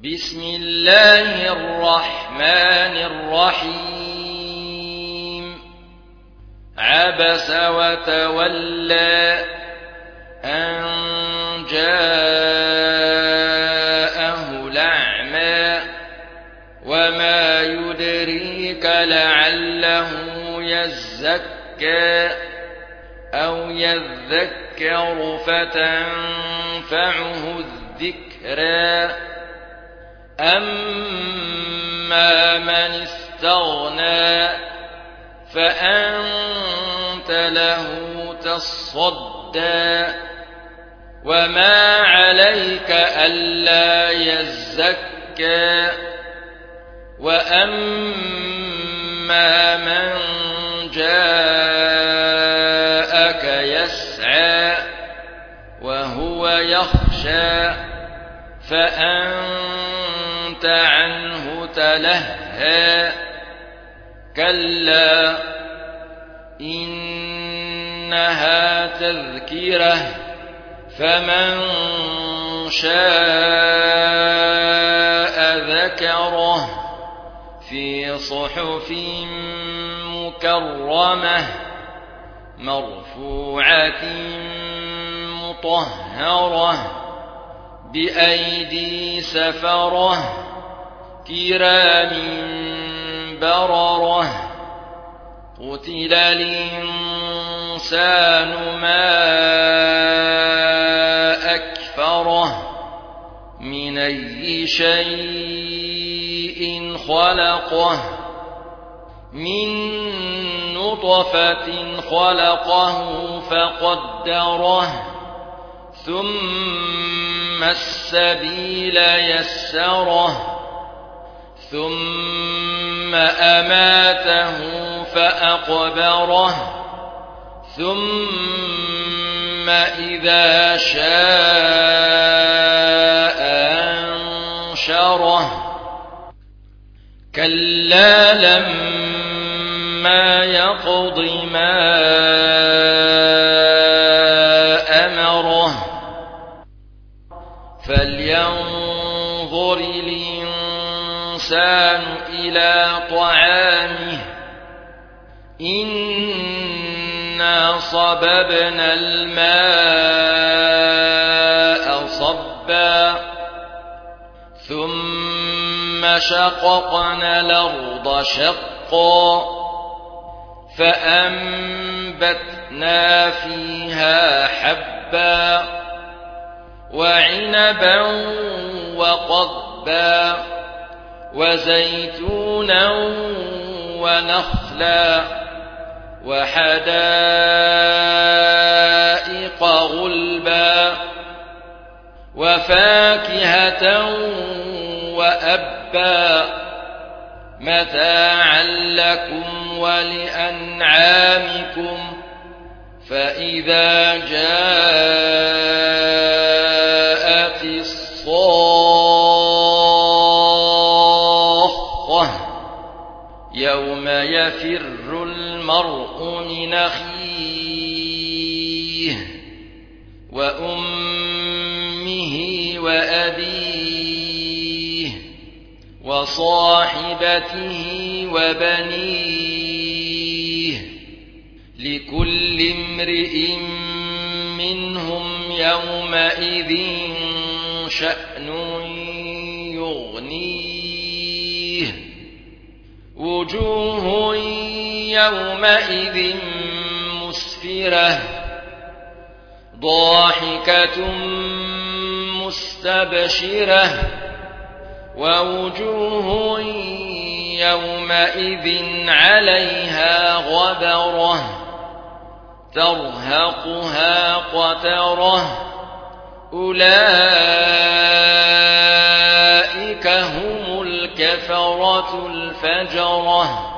بسم الله الرحمن الرحيم عبس وتولى أن جاءه الأعمى وما يدريك لعله يزكى أو يذكر فتنفعه الذكرى أما من استغنى فأنت له تصدى وما عليك ألا يزكى وأما من جاءك يسعى وهو يخشى فأنت عنه تلهى كلا إنها تذكرة فمن شاء ذكره في صحف مكرمة مرفوعة مطهرة بأيدي سفرة كرام بررة قتل الإنسان ما أكفره من أي شيء خلقه من نطفة خلقه فقدره ثم السبيل يسره ثم أماته فأقبره ثم إذا شاء أنشره كلا لما يقض ما أمره فلينظر الإنسان إلى طعامه إنا صببنا الماء صبا ثم شققنا الأرض شقا فأنبتنا فيها حبا وعنبا وقضبا وزيتونا ونخلا وحدائق غلبا وفاكهة وأبا متاعا لكم ولأنعامكم فإذا جاءت الصاخة يوم يفر المرء من أخيه وأمه وأبيه وصاحبته وبنيه لكل امرئ منهم يومئذ شأن يغنيه وجوه يومئذ مسفرة ضاحكة مستبشرة ووجوه يومئذ عليها غبرة ترهقها قترة أولئك هم الكفرة الفجرة